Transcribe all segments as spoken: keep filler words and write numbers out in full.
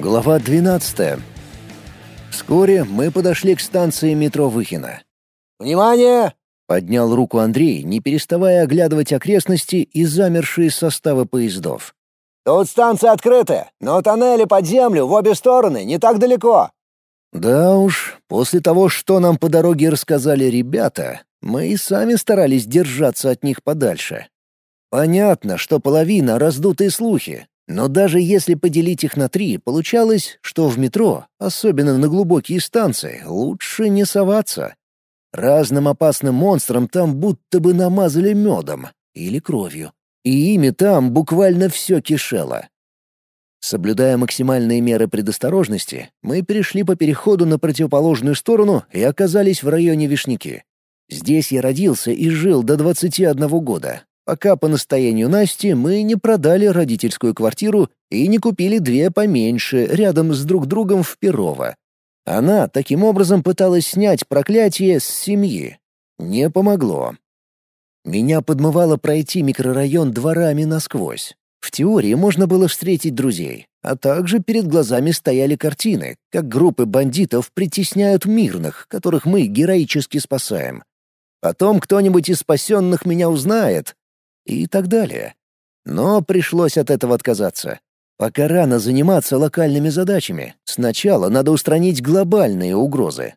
Глава двенадцатая. Вскоре мы подошли к станции метро Выхино. «Внимание!» — поднял руку Андрей, не переставая оглядывать окрестности и замершие составы поездов. «Тут станция открыта, но тоннели под землю в обе стороны не так далеко». Да уж, после того, что нам по дороге рассказали ребята, мы и сами старались держаться от них подальше. Понятно, что половина — раздутые слухи, но даже если поделить их на три, получалось, что в метро, особенно на глубокие станции, лучше не соваться. Разным опасным монстрам там будто бы намазали медом или кровью, и ими там буквально все кишело. Соблюдая максимальные меры предосторожности, мы перешли по переходу на противоположную сторону и оказались в районе Вишняки. Здесь я родился и жил до двадцати одного года, пока по настоянию Насти мы не продали родительскую квартиру и не купили две поменьше рядом с друг другом в Перово. Она таким образом пыталась снять проклятие с семьи. Не помогло. Меня подмывало пройти микрорайон дворами насквозь. В теории можно было встретить друзей, а также перед глазами стояли картины, как группы бандитов притесняют мирных, которых мы героически спасаем. Потом кто-нибудь из спасенных меня узнает, и так далее. Но пришлось от этого отказаться. Пока рано заниматься локальными задачами. Сначала надо устранить глобальные угрозы.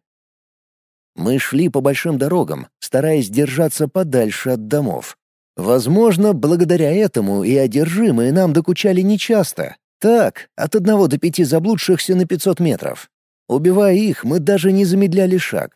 Мы шли по большим дорогам, стараясь держаться подальше от домов. Возможно, благодаря этому и одержимые нам докучали нечасто. Так, от одного до пяти заблудшихся на пятьсот метров. Убивая их, мы даже не замедляли шаг.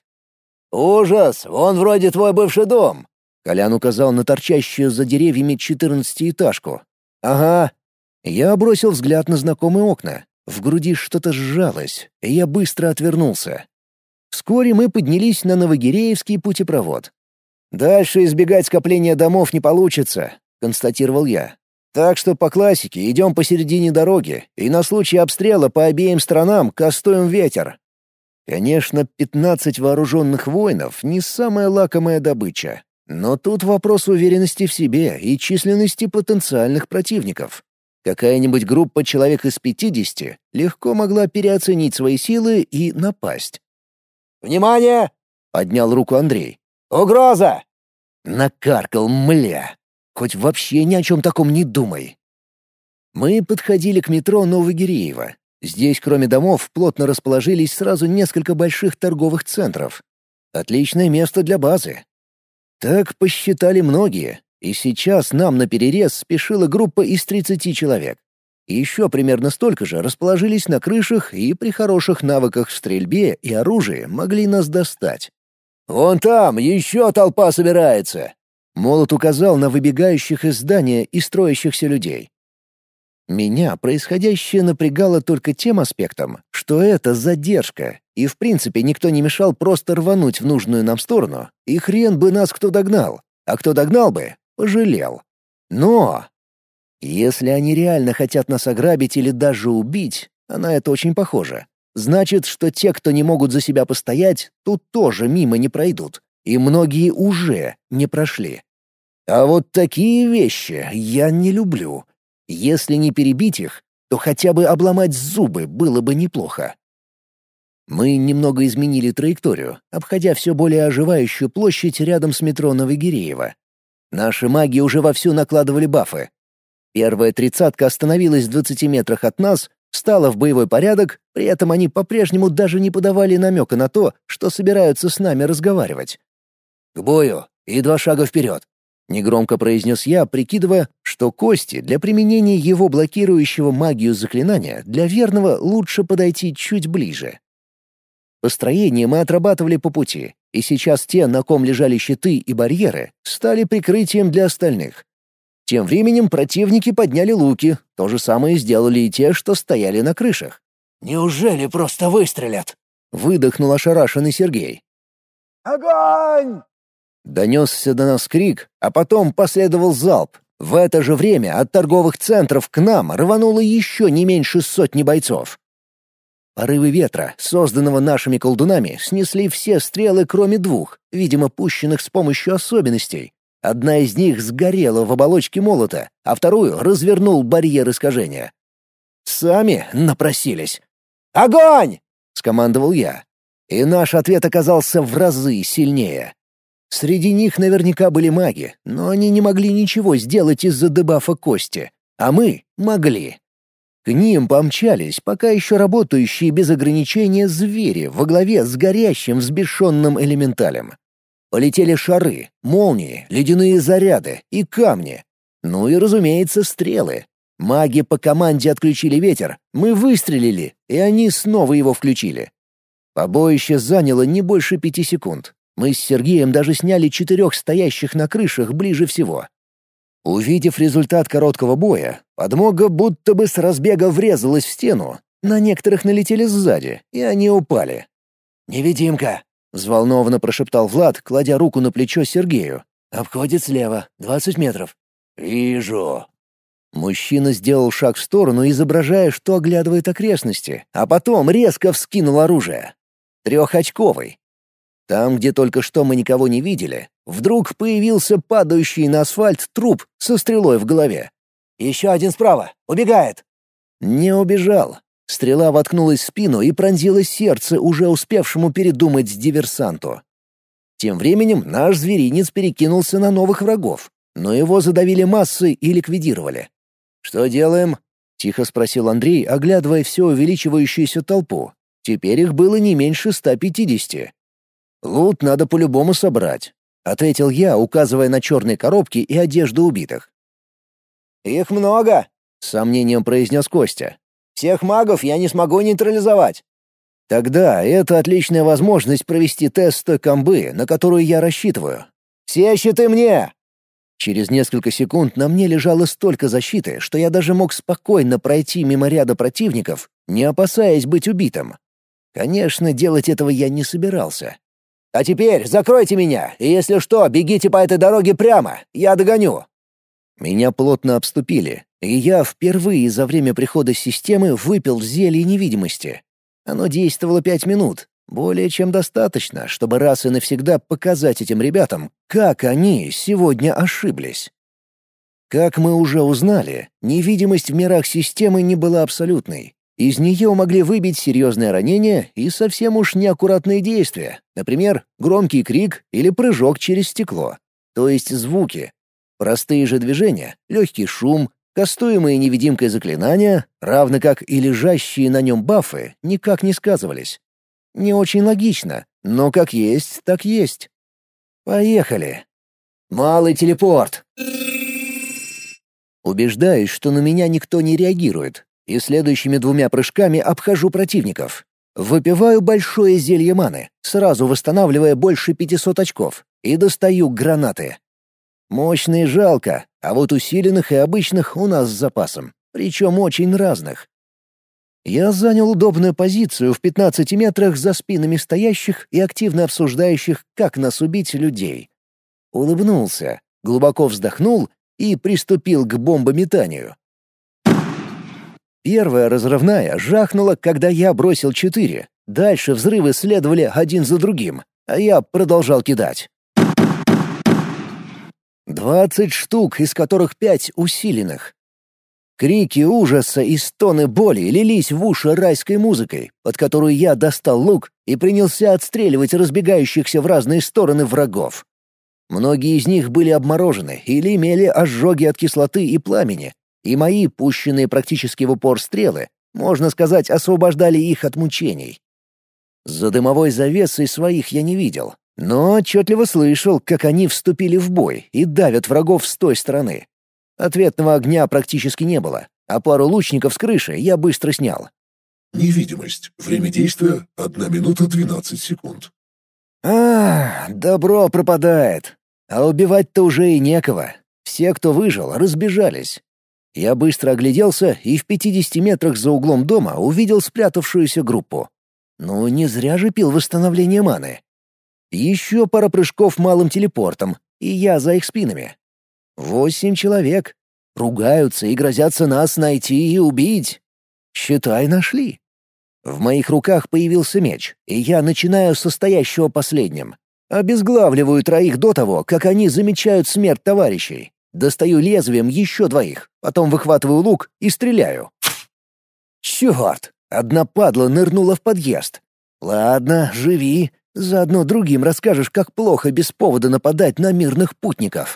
«Ужас! Вон вроде твой бывший дом!» Колян указал на торчащую за деревьями четырнадцатиэтажку. «Ага». Я бросил взгляд на знакомые окна. В груди что-то сжалось, и я быстро отвернулся. Вскоре мы поднялись на Новогиреевский путепровод. «Дальше избегать скопления домов не получится», — констатировал я. «Так что по классике идем посередине дороги, и на случай обстрела по обеим сторонам кастуем ветер». Конечно, пятнадцать вооруженных воинов — не самая лакомая добыча. Но тут вопрос уверенности в себе и численности потенциальных противников. Какая-нибудь группа человек из пятидесяти легко могла переоценить свои силы и напасть. «Внимание!» — поднял руку Андрей. «Угроза!» Накаркал, мля. Хоть вообще ни о чем таком не думай. Мы подходили к метро Новогиреево. Здесь, кроме домов, плотно расположились сразу несколько больших торговых центров. Отличное место для базы. Так посчитали многие, и сейчас нам наперерез спешила группа из тридцати человек. Еще примерно столько же расположились на крышах и при хороших навыках в стрельбе и оружии могли нас достать. «Вон там еще толпа собирается!» Молот указал на выбегающих из здания и строящихся людей. Меня происходящее напрягало только тем аспектом, что это задержка, и в принципе никто не мешал просто рвануть в нужную нам сторону, и хрен бы нас кто догнал, а кто догнал бы, пожалел. Но если они реально хотят нас ограбить или даже убить, а на это очень похоже, значит, что те, кто не могут за себя постоять, тут тоже мимо не пройдут, и многие уже не прошли. А вот такие вещи я не люблю. Если не перебить их, то хотя бы обломать зубы было бы неплохо. Мы немного изменили траекторию, обходя все более оживающую площадь рядом с метро Новогиреево. Наши маги уже вовсю накладывали бафы. Первая тридцатка остановилась в двадцати метрах от нас, встала в боевой порядок, при этом они по-прежнему даже не подавали намека на то, что собираются с нами разговаривать. «К бою и два шага вперед», — негромко произнес я, прикидывая, что Кости для применения его блокирующего магию заклинания для верного лучше подойти чуть ближе. Построение мы отрабатывали по пути, и сейчас те, на ком лежали щиты и барьеры, стали прикрытием для остальных. Тем временем противники подняли луки, то же самое сделали и те, что стояли на крышах. «Неужели просто выстрелят?» — выдохнул ошарашенный Сергей. «Огонь!» Донесся до нас крик, а потом последовал залп. В это же время от торговых центров к нам рвануло еще не меньше сотни бойцов. Порывы ветра, созданного нашими колдунами, снесли все стрелы, кроме двух, видимо, пущенных с помощью особенностей. Одна из них сгорела в оболочке молота, а вторую развернул барьер искажения. сами напросились. «Огонь!» — скомандовал я. И наш ответ оказался в разы сильнее. Среди них наверняка были маги, но они не могли ничего сделать из-за дебафа Кости, а мы могли. К ним помчались пока еще работающие без ограничения звери во главе с горящим взбешенным элементалем. Полетели шары, молнии, ледяные заряды и камни. Ну и, разумеется, стрелы. Маги по команде отключили ветер, мы выстрелили, и они снова его включили. Побоище заняло не больше пяти секунд. Мы с Сергеем даже сняли четырех стоящих на крышах ближе всего. Увидев результат короткого боя, подмога будто бы с разбега врезалась в стену. На некоторых налетели сзади, и они упали. «Невидимка!» — взволнованно прошептал Влад, кладя руку на плечо Сергею. «Обходит слева, двадцать метров». «Вижу». Мужчина сделал шаг в сторону, изображая, что оглядывает окрестности, а потом резко вскинул оружие. Трехочковый. Там, где только что мы никого не видели, вдруг появился падающий на асфальт труп со стрелой в голове. «Еще один справа! Убегает!» Не убежал. Стрела воткнулась в спину и пронзила сердце уже успевшему передумать диверсанту. Тем временем наш зверинец перекинулся на новых врагов, но его задавили массой и ликвидировали. «Что делаем?» — тихо спросил Андрей, оглядывая все увеличивающуюся толпу. Теперь их было не меньше ста пятидесяти. «Лут надо по-любому собрать», — ответил я, указывая на черные коробки и одежду убитых. «Их много», — с сомнением произнес Костя. «Всех магов я не смогу нейтрализовать». «Тогда это отличная возможность провести тест той комбы, на которую я рассчитываю». «Все щиты мне!» Через несколько секунд на мне лежало столько защиты, что я даже мог спокойно пройти мимо ряда противников, не опасаясь быть убитым. Конечно, делать этого я не собирался. «А теперь закройте меня, и если что, бегите по этой дороге прямо, я догоню». Меня плотно обступили, и я впервые за время прихода системы выпил зелье невидимости. Оно действовало пять минут, более чем достаточно, чтобы раз и навсегда показать этим ребятам, как они сегодня ошиблись. Как мы уже узнали, невидимость в мирах системы не была абсолютной. Из нее могли выбить серьезное ранение и совсем уж неаккуратные действия, например, громкий крик или прыжок через стекло, то есть звуки. Простые же движения, легкий шум, кастуемые невидимкой заклинания, равно как и лежащие на нем бафы, никак не сказывались. Не очень логично, но как есть, так есть. Поехали. Малый телепорт. Убеждаюсь, что на меня никто не реагирует, и следующими двумя прыжками обхожу противников. Выпиваю большое зелье маны, сразу восстанавливая больше пятисот очков, и достаю гранаты. Мощные жалко, а вот усиленных и обычных у нас с запасом, причем очень разных. Я занял удобную позицию в пятнадцати метрах за спинами стоящих и активно обсуждающих, как нас убить людей. Улыбнулся, глубоко вздохнул и приступил к бомбометанию. Первая разрывная жахнула, когда я бросил четыре. Дальше взрывы следовали один за другим, а я продолжал кидать. Двадцать штук, из которых пять усиленных. Крики ужаса и стоны боли лились в уши райской музыкой, под которую я достал лук и принялся отстреливать разбегающихся в разные стороны врагов. Многие из них были обморожены или имели ожоги от кислоты и пламени, и мои, пущенные практически в упор стрелы, можно сказать, освобождали их от мучений. За дымовой завесой своих я не видел, но отчетливо слышал, как они вступили в бой и давят врагов с той стороны. Ответного огня практически не было, а пару лучников с крыши я быстро снял. Невидимость. Время действия — одна минута двенадцать секунд. А, добро пропадает. А убивать-то уже и некого. Все, кто выжил, разбежались. Я быстро огляделся и в пятидесяти метрах за углом дома увидел спрятавшуюся группу. Ну, не зря же пил восстановление маны. Еще пара прыжков малым телепортом, и я за их спинами. Восемь человек. Ругаются и грозятся нас найти и убить. Считай, нашли. В моих руках появился меч, и я начинаю со стоящего последним. Обезглавливаю троих до того, как они замечают смерть товарищей. Достаю лезвием еще двоих, потом выхватываю лук и стреляю. Черт! Одна падла нырнула в подъезд. Ладно, живи. Заодно другим расскажешь, как плохо без повода нападать на мирных путников.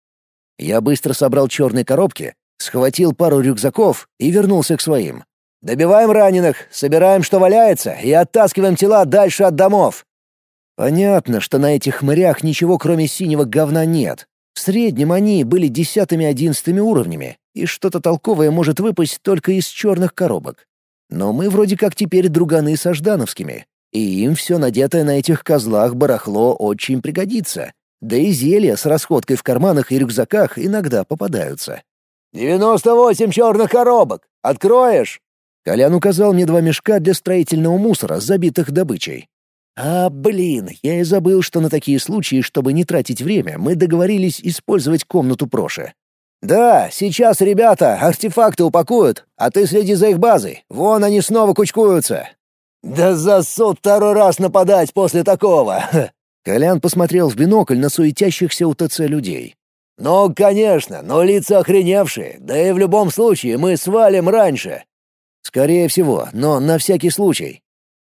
Я быстро собрал черные коробки, схватил пару рюкзаков и вернулся к своим. «Добиваем раненых, собираем, что валяется, и оттаскиваем тела дальше от домов». Понятно, что на этих хмырях ничего кроме синего говна нет. В среднем они были десятыми-одиннадцатыми уровнями, и что-то толковое может выпасть только из черных коробок. Но мы вроде как теперь друганы со ждановскими, и им все надетое на этих козлах барахло очень пригодится. Да и зелья с расходкой в карманах и рюкзаках иногда попадаются. «девяносто восемь черных коробок! Откроешь?» Колян указал мне два мешка для строительного мусора, забитых добычей. А, блин, я и забыл, что на такие случаи, чтобы не тратить время, мы договорились использовать комнату Проши. «Да, сейчас ребята артефакты упакуют, а ты следи за их базой. Вон они снова кучкуются». «Да засуд второй раз нападать после такого!» Колян посмотрел в бинокль на суетящихся у ТЦ людей. «Ну, конечно, но лица охреневшие, да и в любом случае мы свалим раньше». «Скорее всего, но на всякий случай».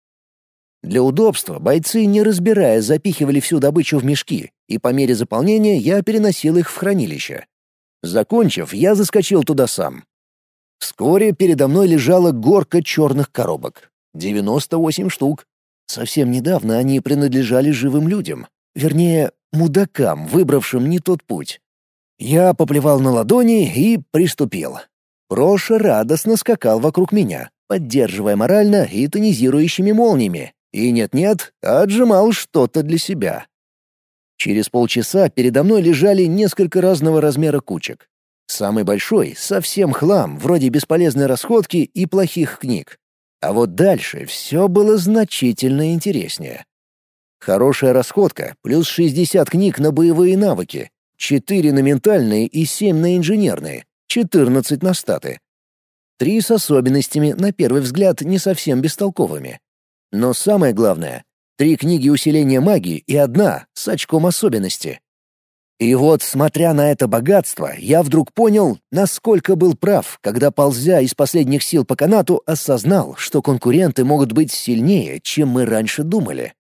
Для удобства бойцы, не разбирая, запихивали всю добычу в мешки, и по мере заполнения я переносил их в хранилище. Закончив, я заскочил туда сам. Вскоре передо мной лежала горка черных коробок. девяносто восемь штук. Совсем недавно они принадлежали живым людям. Вернее, мудакам, выбравшим не тот путь. Я поплевал на ладони и приступил. Проша радостно скакал вокруг меня, поддерживая морально и тонизирующими молниями. И нет-нет, отжимал что-то для себя. Через полчаса передо мной лежали несколько разного размера кучек. Самый большой — совсем хлам, вроде бесполезной расходки и плохих книг. А вот дальше все было значительно интереснее. Хорошая расходка, плюс шестьдесят книг на боевые навыки, четыре на ментальные и семь на инженерные, четырнадцать на статы. Три с особенностями, на первый взгляд, не совсем бестолковыми. Но самое главное — три книги усиления магии и одна с очком особенности. И вот, смотря на это богатство, я вдруг понял, насколько был прав, когда, ползя из последних сил по канату, осознал, что конкуренты могут быть сильнее, чем мы раньше думали.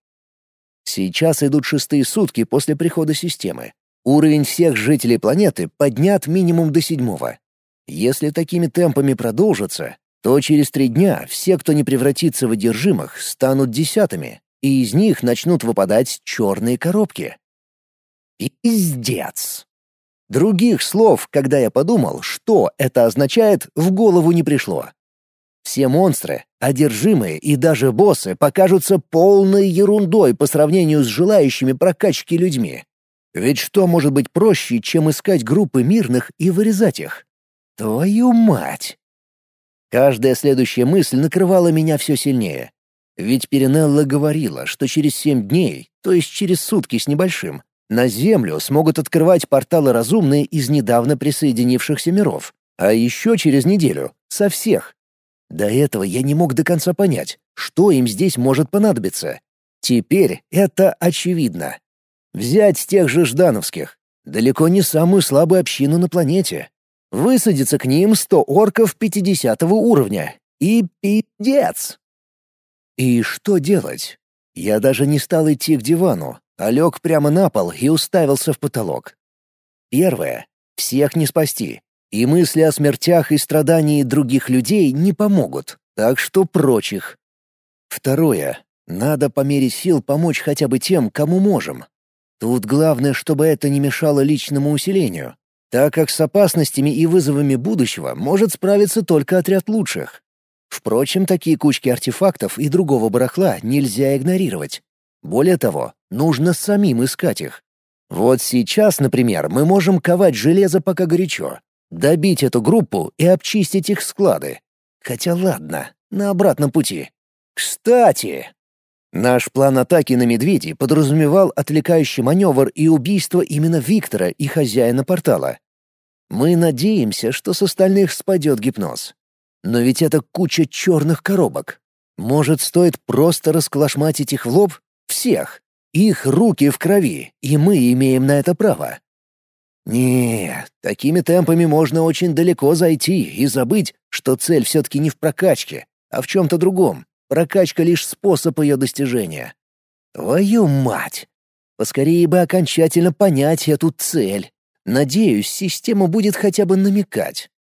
Сейчас идут шестые сутки после прихода системы. Уровень всех жителей планеты поднят минимум до седьмого. Если такими темпами продолжится, то через три дня все, кто не превратится в одержимых, станут десятыми, и из них начнут выпадать черные коробки. Пиздец. Других слов, когда я подумал, что это означает, в голову не пришло. Все монстры, одержимые и даже боссы покажутся полной ерундой по сравнению с желающими прокачки людьми. Ведь что может быть проще, чем искать группы мирных и вырезать их? Твою мать! Каждая следующая мысль накрывала меня все сильнее. Ведь Перинелла говорила, что через семь дней, то есть через сутки с небольшим, на Землю смогут открывать порталы разумные из недавно присоединившихся миров, а еще через неделю — со всех. До этого я не мог до конца понять, что им здесь может понадобиться. Теперь это очевидно. Взять тех же ждановских, далеко не самую слабую общину на планете. Высадится к ним сто орков пятидесятого уровня. И пиздец! И что делать? Я даже не стал идти к дивану, а лег прямо на пол и уставился в потолок. Первое. Всех не спасти. И мысли о смертях и страдании других людей не помогут, так что прочь их. Второе. Надо по мере сил помочь хотя бы тем, кому можем. Тут главное, чтобы это не мешало личному усилению, так как с опасностями и вызовами будущего может справиться только отряд лучших. Впрочем, такие кучки артефактов и другого барахла нельзя игнорировать. Более того, нужно самим искать их. Вот сейчас, например, мы можем ковать железо пока горячо, добить эту группу и обчистить их склады. Хотя ладно, на обратном пути. Кстати, наш план атаки на медведей подразумевал отвлекающий маневр и убийство именно Виктора и хозяина портала. Мы надеемся, что с остальных спадет гипноз. Но ведь это куча черных коробок. Может, стоит просто расколошматить их в лоб? Всех. Их руки в крови, и мы имеем на это право. Нет, такими темпами можно очень далеко зайти и забыть, что цель все-таки не в прокачке, а в чем-то другом. Прокачка — лишь способ ее достижения. Твою мать! Поскорее бы окончательно понять эту цель. Надеюсь, система будет хотя бы намекать.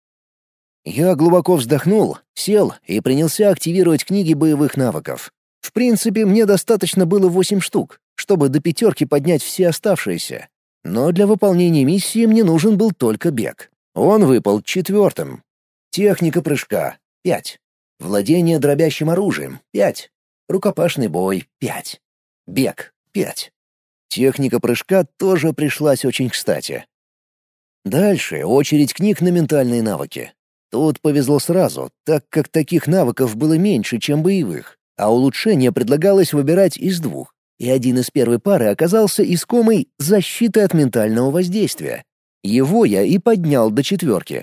Я глубоко вздохнул, сел и принялся активировать книги боевых навыков. В принципе, мне достаточно было восемь штук, чтобы до пятерки поднять все оставшиеся. Но для выполнения миссии мне нужен был только бег. Он выпал четвертым. Техника прыжка — пять. Владение дробящим оружием — пять. Рукопашный бой — пять. Бег — пять. Техника прыжка тоже пришлась очень кстати. Дальше очередь книг на ментальные навыки. Тут повезло сразу, так как таких навыков было меньше, чем боевых, а улучшение предлагалось выбирать из двух, и один из первой пары оказался искомой защитой от ментального воздействия. Его я и поднял до четверки.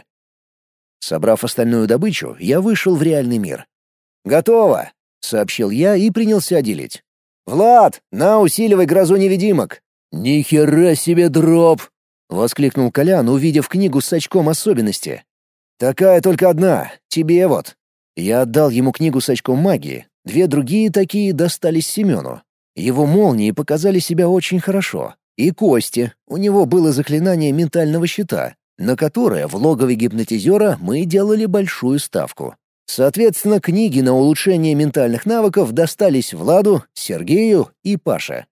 Собрав остальную добычу, я вышел в реальный мир. «Готово!» — сообщил я и принялся делить. «Влад, на, усиливай грозу невидимок!» «Ни хера себе дроп!» — воскликнул Колян, увидев книгу с очком особенности. «Такая только одна, тебе вот». Я отдал ему книгу с очком магии, две другие такие достались Семену. Его молнии показали себя очень хорошо. И Кости, у него было заклинание ментального щита, на которое в логове гипнотизера мы делали большую ставку. Соответственно, книги на улучшение ментальных навыков достались Владу, Сергею и Паше.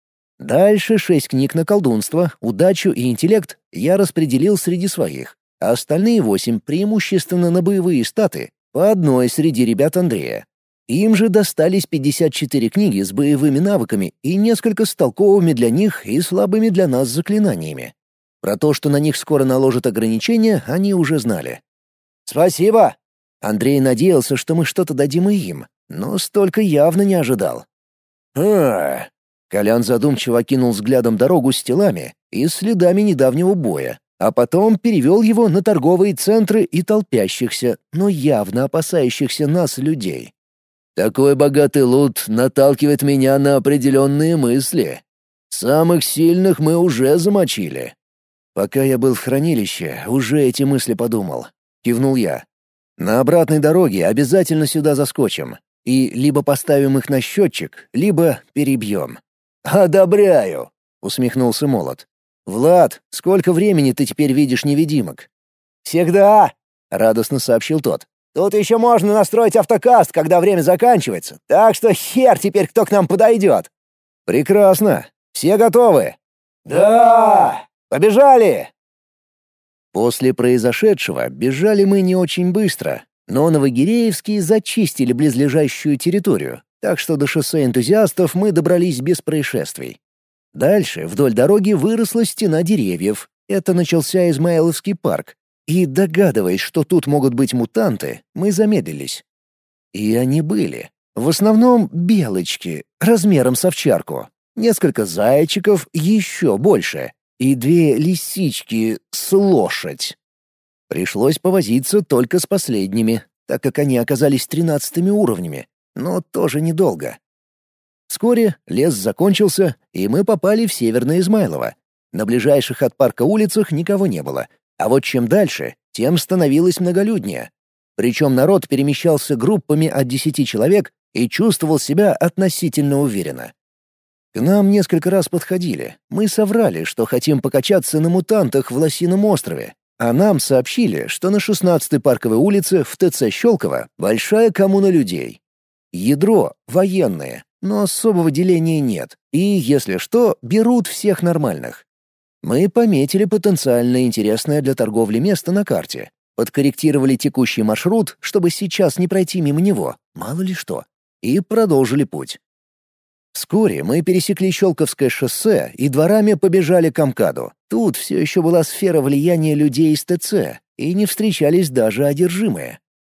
Дальше шесть книг на колдунство, удачу и интеллект я распределил среди своих, а остальные восемь преимущественно на боевые статы, по одной среди ребят Андрея. Им же достались пятьдесят четыре книги с боевыми навыками и несколько с толковыми для них и слабыми для нас заклинаниями. Про то, что на них скоро наложат ограничения, они уже знали. «Спасибо!» Андрей надеялся, что мы что-то дадим и им, но столько явно не ожидал. «А-а-а!» Колян задумчиво окинул взглядом дорогу с телами и следами недавнего боя, а потом перевел его на торговые центры и толпящихся, но явно опасающихся нас людей. «Такой богатый лут наталкивает меня на определенные мысли. Самых сильных мы уже замочили». «Пока я был в хранилище, уже эти мысли подумал», — кивнул я. «На обратной дороге обязательно сюда заскочим. И либо поставим их на счетчик, либо перебьем». «Одобряю», — усмехнулся Молот. «Влад, сколько времени ты теперь видишь невидимок?» «Всегда», — радостно сообщил тот. «Тут еще можно настроить автокаст, когда время заканчивается, так что хер теперь кто к нам подойдет». «Прекрасно. Все готовы?» «Да! Побежали!» После произошедшего бежали мы не очень быстро, но новогиреевские зачистили близлежащую территорию, так что до шоссе энтузиастов мы добрались без происшествий. Дальше вдоль дороги выросла стена деревьев. Это начался Измайловский парк. И, догадываясь, что тут могут быть мутанты, мы замедлились. И они были. В основном белочки, размером с овчарку. Несколько зайчиков, еще больше. И две лисички с лошадь. Пришлось повозиться только с последними, так как они оказались тринадцатыми уровнями, но тоже недолго. Вскоре лес закончился, и мы попали в Северное Измайлово. На ближайших от парка улицах никого не было, а вот чем дальше, тем становилось многолюднее. Причем народ перемещался группами от десяти человек и чувствовал себя относительно уверенно. К нам несколько раз подходили. Мы соврали, что хотим покачаться на мутантах в Лосином острове, а нам сообщили, что на шестнадцатой парковой улице в ТЦ Щелково большая коммуна людей. Ядро — военные, но особого деления нет, и, если что, берут всех нормальных. Мы пометили потенциально интересное для торговли место на карте, подкорректировали текущий маршрут, чтобы сейчас не пройти мимо него, мало ли что, и продолжили путь. Вскоре мы пересекли Щелковское шоссе и дворами побежали к МКАДу. Тут все еще была сфера влияния людей из ТЦ, и не встречались даже одержимые.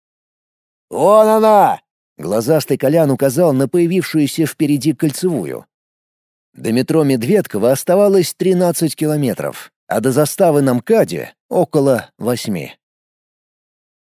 «Вон она!» — глазастый Колян указал на появившуюся впереди кольцевую. До метро Медведково оставалось тринадцать километров, а до заставы на МКАДе — около восьми.